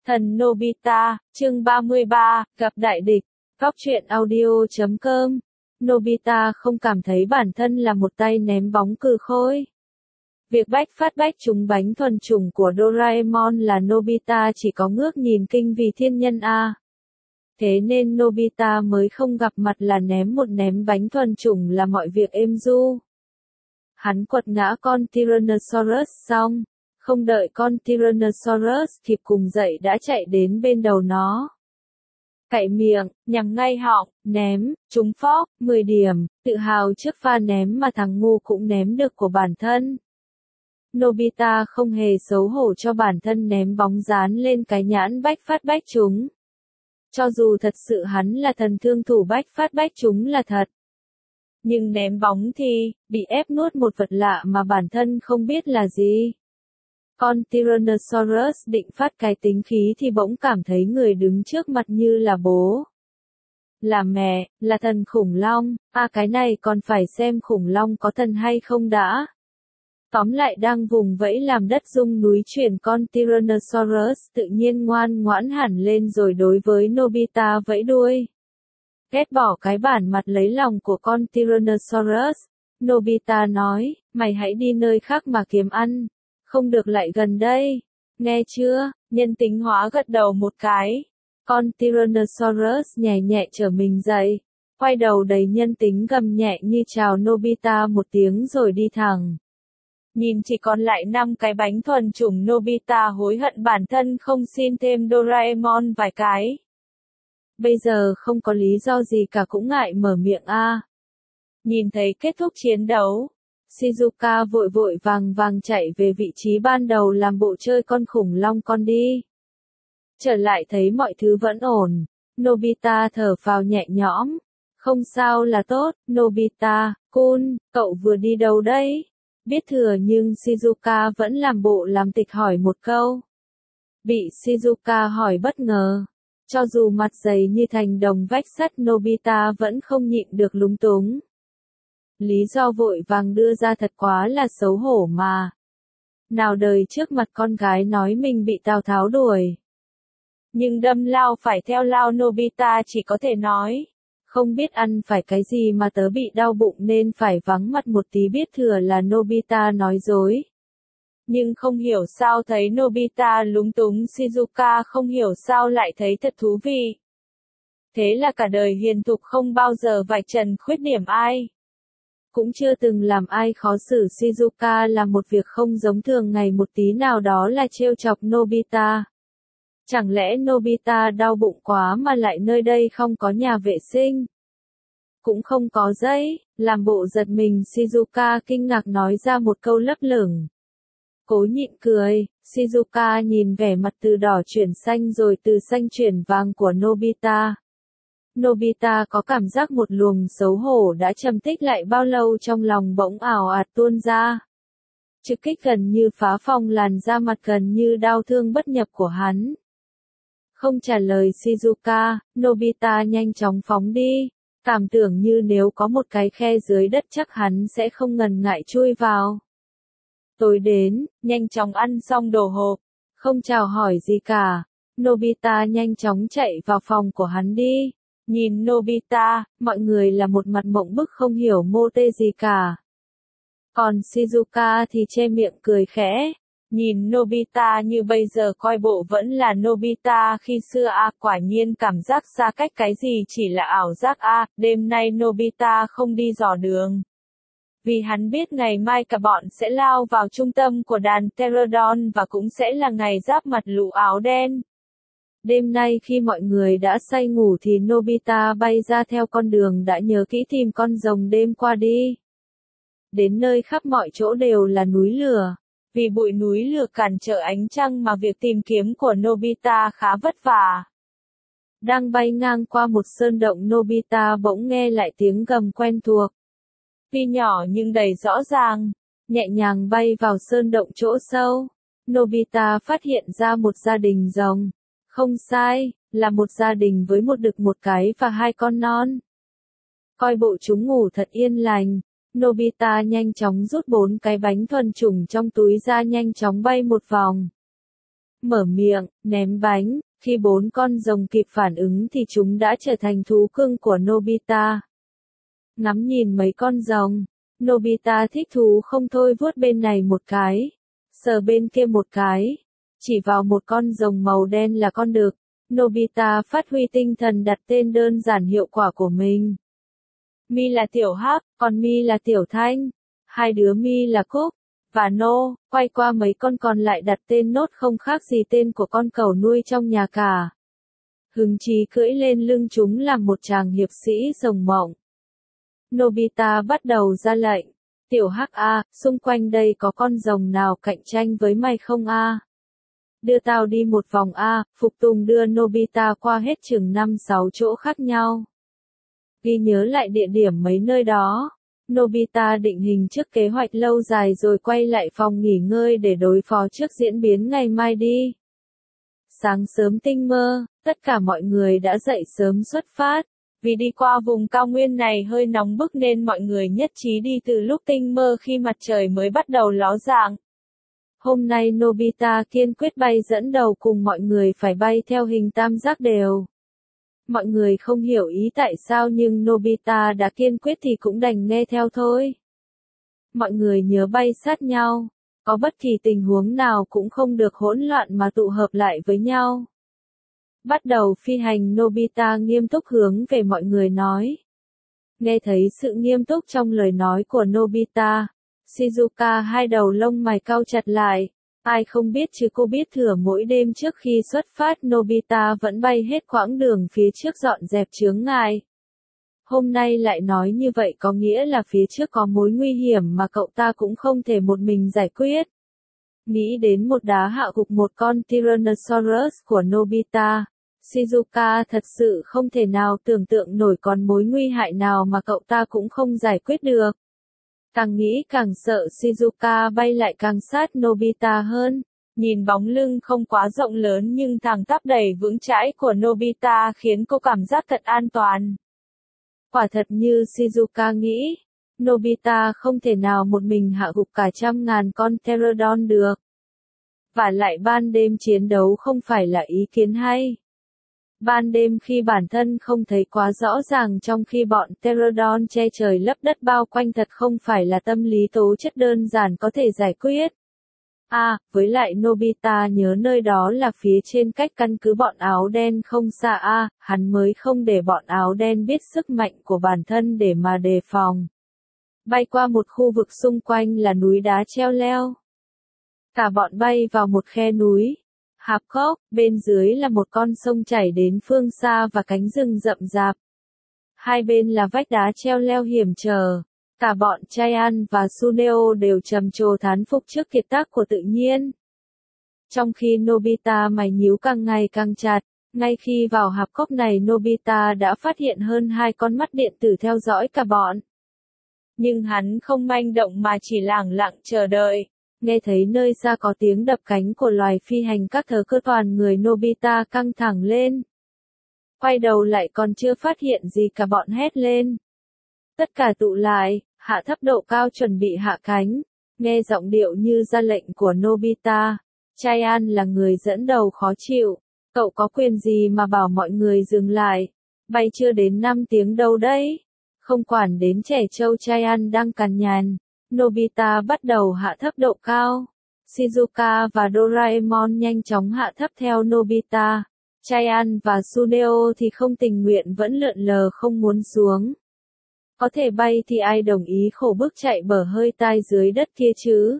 Thần Nobita, chương 33, gặp đại địch. Góc truyện audio.com. Nobita không cảm thấy bản thân là một tay ném bóng cừ khôi. Việc bách phát bách trúng bánh thuần chủng của Doraemon là Nobita chỉ có ngước nhìn kinh vì thiên nhân a. Thế nên Nobita mới không gặp mặt là ném một ném bánh thuần chủng là mọi việc êm du. Hắn quật ngã con Tyrannosaurus xong, không đợi con Tyrannosaurus kịp cùng dậy đã chạy đến bên đầu nó. Cạy miệng, nhắm ngay họng, ném, trúng phóc, 10 điểm, tự hào trước pha ném mà thằng ngu cũng ném được của bản thân. Nobita không hề xấu hổ cho bản thân ném bóng dán lên cái nhãn bách phát bách trúng. Cho dù thật sự hắn là thần thương thủ bách phát bách trúng là thật. Nhưng ném bóng thì, bị ép nuốt một vật lạ mà bản thân không biết là gì. Con Tyrannosaurus định phát cái tính khí thì bỗng cảm thấy người đứng trước mặt như là bố. Là mẹ, là thần khủng long, cái này còn phải xem khủng long có thần hay không đã. Tóm lại đang vùng vẫy làm đất rung núi chuyển con Tyrannosaurus tự nhiên ngoan ngoãn hẳn lên rồi đối với Nobita vẫy đuôi. Ghét bỏ cái bản mặt lấy lòng của con Tyrannosaurus, Nobita nói, mày hãy đi nơi khác mà kiếm ăn, không được lại gần đây, nghe chưa? Nhân tính hóa gật đầu một cái. Con Tyrannosaurus nhẹ nhẹ trở mình dậy, quay đầu đầy nhân tính gầm nhẹ như chào Nobita một tiếng rồi đi thẳng. Nhìn chỉ còn lại 5 cái bánh thuần chủng, Nobita hối hận bản thân không xin thêm Doraemon vài cái. Bây giờ không có lý do gì cả cũng ngại mở miệng a. Nhìn thấy kết thúc chiến đấu, Shizuka vội vội vàng chạy về vị trí ban đầu làm bộ chơi con khủng long con đi. Trở lại thấy mọi thứ vẫn ổn, Nobita thở phào nhẹ nhõm. Không sao là tốt, Nobita-kun, cậu vừa đi đâu đấy? Biết thừa nhưng Shizuka vẫn làm bộ làm tịch hỏi một câu. Bị Shizuka hỏi bất ngờ. Cho dù mặt dày như thành đồng vách sắt, Nobita vẫn không nhịn được lúng túng. Lý do vội vàng đưa ra thật quá là xấu hổ mà. Nào đời trước mặt con gái nói mình bị Tào Tháo đuổi. Nhưng đâm lao phải theo lao, Nobita chỉ có thể nói. Không biết ăn phải cái gì mà tớ bị đau bụng nên phải vắng mặt một tí, biết thừa là Nobita nói dối. Nhưng không hiểu sao thấy Nobita lúng túng, Shizuka không hiểu sao lại thấy thật thú vị. Thế là cả đời hiền thục không bao giờ vạch trần khuyết điểm ai. Cũng chưa từng làm ai khó xử. Shizuka làm một việc không giống thường ngày một tí nào, đó là trêu chọc Nobita. Chẳng lẽ Nobita đau bụng quá mà lại nơi đây không có nhà vệ sinh? Cũng không có giấy, làm bộ giật mình, Shizuka kinh ngạc nói ra một câu lấp lửng. Cố nhịn cười, Shizuka nhìn vẻ mặt từ đỏ chuyển xanh rồi từ xanh chuyển vàng của Nobita. Nobita có cảm giác một luồng xấu hổ đã trầm tích lại bao lâu trong lòng bỗng ào ạt tuôn ra. Trực kích gần như phá phòng làn da mặt gần như đau thương bất nhập của hắn. Không trả lời Shizuka, Nobita nhanh chóng phóng đi, cảm tưởng như nếu có một cái khe dưới đất chắc hắn sẽ không ngần ngại chui vào. Tối đến, nhanh chóng ăn xong đồ hộp, không chào hỏi gì cả, Nobita nhanh chóng chạy vào phòng của hắn đi. Nhìn Nobita, mọi người là một mặt mộng bức không hiểu mô tê gì cả. Còn Shizuka thì che miệng cười khẽ. Nhìn Nobita như bây giờ coi bộ vẫn là Nobita khi xưa quả nhiên cảm giác xa cách cái gì chỉ là ảo giác đêm nay Nobita không đi dò đường. Vì hắn biết ngày mai cả bọn sẽ lao vào trung tâm của đàn Pterodon và cũng sẽ là ngày giáp mặt lũ áo đen. Đêm nay khi mọi người đã say ngủ thì Nobita bay ra theo con đường đã nhớ kỹ tìm con rồng đêm qua đi. Đến nơi khắp mọi chỗ đều là núi lửa. Vì bụi núi lửa cản trở ánh trăng mà việc tìm kiếm của Nobita khá vất vả. Đang bay ngang qua một sơn động, Nobita bỗng nghe lại tiếng gầm quen thuộc. Tuy nhỏ nhưng đầy rõ ràng, nhẹ nhàng bay vào sơn động chỗ sâu. Nobita phát hiện ra một gia đình rồng. Không sai, là một gia đình với một đực, một cái và 2 con non. Coi bộ chúng ngủ thật yên lành. Nobita nhanh chóng rút 4 cái bánh thuần chủng trong túi ra, nhanh chóng bay một vòng. mở miệng, ném bánh. Khi 4 con rồng kịp phản ứng thì chúng đã trở thành thú cưng của Nobita. Ngắm nhìn mấy con rồng, Nobita thích thú không thôi, vuốt bên này một cái, sờ bên kia một cái, chỉ vào một con rồng màu đen là con đực. Nobita phát huy tinh thần đặt tên đơn giản hiệu quả của mình. Mi là Tiểu Hắc, còn Mi là Tiểu Thanh. Hai đứa Mi là Cúc và Nô, quay qua mấy con còn lại đặt tên nốt không khác gì tên của con cẩu nuôi trong nhà cả. Hứng chí cưỡi lên lưng chúng làm một chàng hiệp sĩ rồng mộng. Nobita bắt đầu ra lệnh. Tiểu Hắc a, xung quanh đây có con rồng nào cạnh tranh với mày không a? Đưa tao đi một vòng a. Phục Tùng đưa Nobita qua hết chừng 5-6 chỗ khác nhau. Ghi nhớ lại địa điểm mấy nơi đó. Nobita định hình trước kế hoạch lâu dài rồi quay lại phòng nghỉ ngơi để đối phó trước diễn biến ngày mai đi. Sáng sớm tinh mơ, tất cả mọi người đã dậy sớm xuất phát. Vì đi qua vùng cao nguyên này hơi nóng bức nên mọi người nhất trí đi từ lúc tinh mơ khi mặt trời mới bắt đầu ló dạng. Hôm nay Nobita kiên quyết bay dẫn đầu cùng mọi người phải bay theo hình tam giác đều. Mọi người không hiểu ý tại sao nhưng Nobita đã kiên quyết thì cũng đành nghe theo thôi. Mọi người nhớ bay sát nhau, có bất kỳ tình huống nào cũng không được hỗn loạn mà tụ hợp lại với nhau. Bắt đầu phi hành, Nobita nghiêm túc hướng về mọi người nói. Nghe thấy sự nghiêm túc trong lời nói của Nobita, Shizuka hai đầu lông mày cau chặt lại. Ai không biết chứ cô biết thừa mỗi đêm trước khi xuất phát Nobita vẫn bay hết quãng đường phía trước dọn dẹp chướng ngại. Hôm nay lại nói như vậy có nghĩa là phía trước có mối nguy hiểm mà cậu ta cũng không thể một mình giải quyết. Nghĩ đến một đá hạ gục một con Tyrannosaurus của Nobita, Shizuka thật sự không thể nào tưởng tượng nổi còn mối nguy hại nào mà cậu ta cũng không giải quyết được. Càng nghĩ càng sợ, Shizuka bay lại càng sát Nobita hơn. Nhìn bóng lưng không quá rộng lớn nhưng thẳng tắp đầy vững chãi của Nobita khiến cô cảm giác thật an toàn. Quả thật như Shizuka nghĩ, Nobita không thể nào một mình hạ gục cả 100.000 con Pterodon được. Và lại ban đêm chiến đấu không phải là ý kiến hay. Ban đêm khi bản thân không thấy quá rõ ràng trong khi bọn Pterodon che trời lấp đất bao quanh thật không phải là tâm lý tố chất đơn giản có thể giải quyết. Với lại Nobita nhớ nơi đó là phía trên cách căn cứ bọn áo đen không xa hắn mới không để bọn áo đen biết sức mạnh của bản thân để mà đề phòng. Bay qua một khu vực xung quanh là núi đá treo leo. Cả bọn bay vào một khe núi. Hạp cốc, bên dưới là một con sông chảy đến phương xa và cánh rừng rậm rạp. Hai bên là vách đá treo leo hiểm trở. Cả bọn Chaiyan và Suneo đều trầm trồ thán phục trước kiệt tác của tự nhiên. Trong khi Nobita mày nhíu càng ngày càng chặt, ngay khi vào hạp cốc này Nobita đã phát hiện hơn 2 con mắt điện tử theo dõi cả bọn. Nhưng hắn không manh động mà chỉ lẳng lặng chờ đợi. Nghe thấy nơi xa có tiếng đập cánh của loài phi hành các thớ cơ toàn người Nobita căng thẳng lên. Quay đầu lại còn chưa phát hiện gì cả bọn hét lên. Tất cả tụ lại, hạ thấp độ cao chuẩn bị hạ cánh. Nghe giọng điệu như ra lệnh của Nobita. Chaiyan là người dẫn đầu khó chịu. Cậu có quyền gì mà bảo mọi người dừng lại? Bay chưa đến 5 tiếng đâu đấy. Không quản đến trẻ trâu, Chaiyan đang cằn nhằn. Nobita bắt đầu hạ thấp độ cao. Shizuka và Doraemon nhanh chóng hạ thấp theo Nobita. Chaiyan và Suneo thì không tình nguyện vẫn lượn lờ không muốn xuống. Có thể bay thì ai đồng ý khổ bức chạy bở hơi tai dưới đất kia chứ?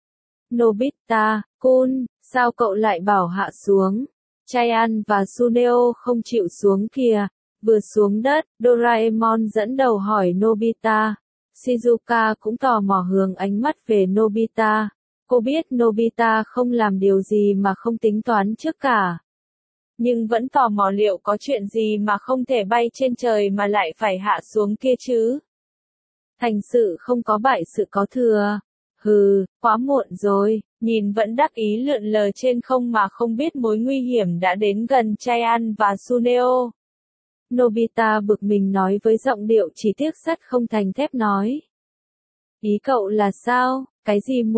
Nobita-kun, sao cậu lại bảo hạ xuống? Chaiyan và Suneo không chịu xuống kìa. Vừa xuống đất, Doraemon dẫn đầu hỏi Nobita. Shizuka cũng tò mò hướng ánh mắt về Nobita. Cô biết Nobita không làm điều gì mà không tính toán trước cả. Nhưng vẫn tò mò liệu có chuyện gì mà không thể bay trên trời mà lại phải hạ xuống kia chứ. Thành sự không có bại sự có thừa. Quá muộn rồi, nhìn vẫn đắc ý lượn lờ trên không mà không biết mối nguy hiểm đã đến gần Chaiyan và Suneo. Nobita bực mình nói với giọng điệu chỉ tiếc sắt không thành thép nói. Ý cậu là sao, cái gì muộn,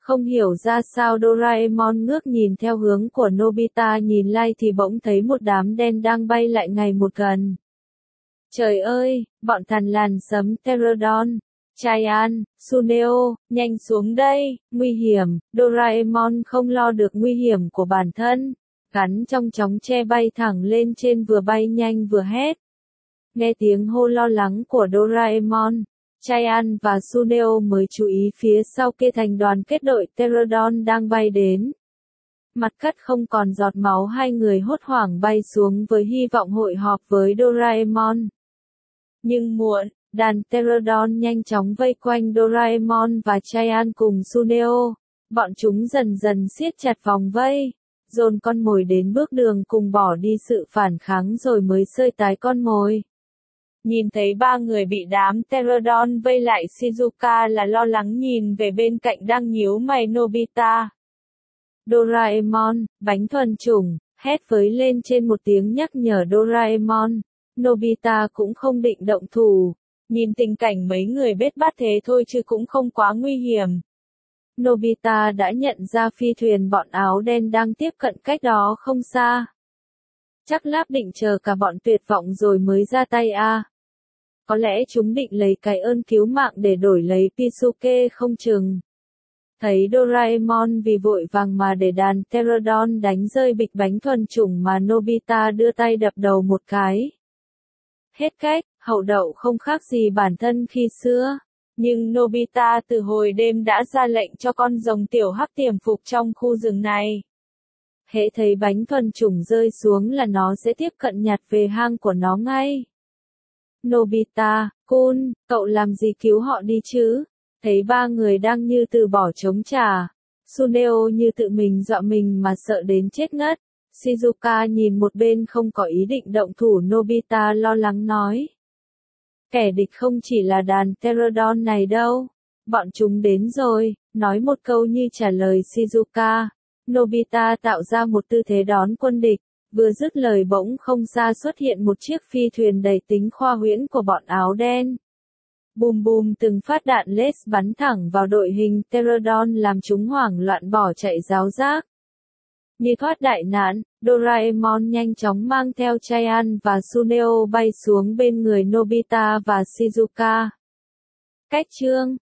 Không hiểu ra sao Doraemon ngước nhìn theo hướng của Nobita nhìn lại thì bỗng thấy một đám đen đang bay lại ngày một gần. Trời ơi, bọn thằn lằn sấm Pterodon, Giant, Suneo, nhanh xuống đây, nguy hiểm, Doraemon không lo được nguy hiểm của bản thân, gắn trong chóng tre bay thẳng lên trên vừa bay nhanh vừa hét. Nghe tiếng hô lo lắng của Doraemon, Giant và Suneo mới chú ý phía sau kia thành đoàn kết đội Pterodon đang bay đến. Mặt cắt không còn giọt máu, hai người hốt hoảng bay xuống với hy vọng hội họp với Doraemon. Nhưng muộn, đàn Pterodon nhanh chóng vây quanh Doraemon và Giant cùng Suneo. Bọn chúng dần dần siết chặt vòng vây, dồn con mồi đến bước đường cùng bỏ đi sự phản kháng rồi mới sơi tái con mồi. Nhìn thấy ba người bị đám Pterodon vây lại, Shizuka là lo lắng nhìn về bên cạnh đang nhíu mày Nobita. Doraemon, bánh thuần chủng, hét với lên trên một tiếng nhắc nhở Doraemon. Nobita cũng không định động thủ, nhìn tình cảnh mấy người bết bát thế thôi chứ cũng không quá nguy hiểm. Nobita đã nhận ra phi thuyền bọn áo đen đang tiếp cận cách đó không xa. Chắc Láp định chờ cả bọn tuyệt vọng rồi mới ra tay à. Có lẽ chúng định lấy cái ơn cứu mạng để đổi lấy Pisuke không chừng. Thấy Doraemon vì vội vàng mà để đàn Pterodon đánh rơi bịch bánh thuần chủng mà Nobita đưa tay đập đầu một cái. Hết cách, hậu đậu không khác gì bản thân khi xưa. Nhưng Nobita từ hồi đêm đã ra lệnh cho con rồng tiểu hắc tiềm phục trong khu rừng này. Hễ thấy bánh thuần chủng rơi xuống là nó sẽ tiếp cận nhặt về hang của nó ngay. Nobita-kun, cậu làm gì cứu họ đi chứ? Thấy ba người đang như từ bỏ chống trả. Suneo như tự mình dọa mình mà sợ đến chết ngất. Shizuka nhìn một bên không có ý định động thủ. Nobita lo lắng nói. Kẻ địch không chỉ là đàn Pterodon này đâu. Bọn chúng đến rồi, nói một câu như trả lời Shizuka. Nobita tạo ra một tư thế đón quân địch. Vừa dứt lời bỗng không xa xuất hiện một chiếc phi thuyền đầy tính khoa huyễn của bọn áo đen. Bùm bùm, từng phát đạn laser bắn thẳng vào đội hình Pterodon làm chúng hoảng loạn bỏ chạy ráo rác. Như thoát đại nạn, Doraemon nhanh chóng mang theo Giant và Suneo bay xuống bên người Nobita và Shizuka. Cách chương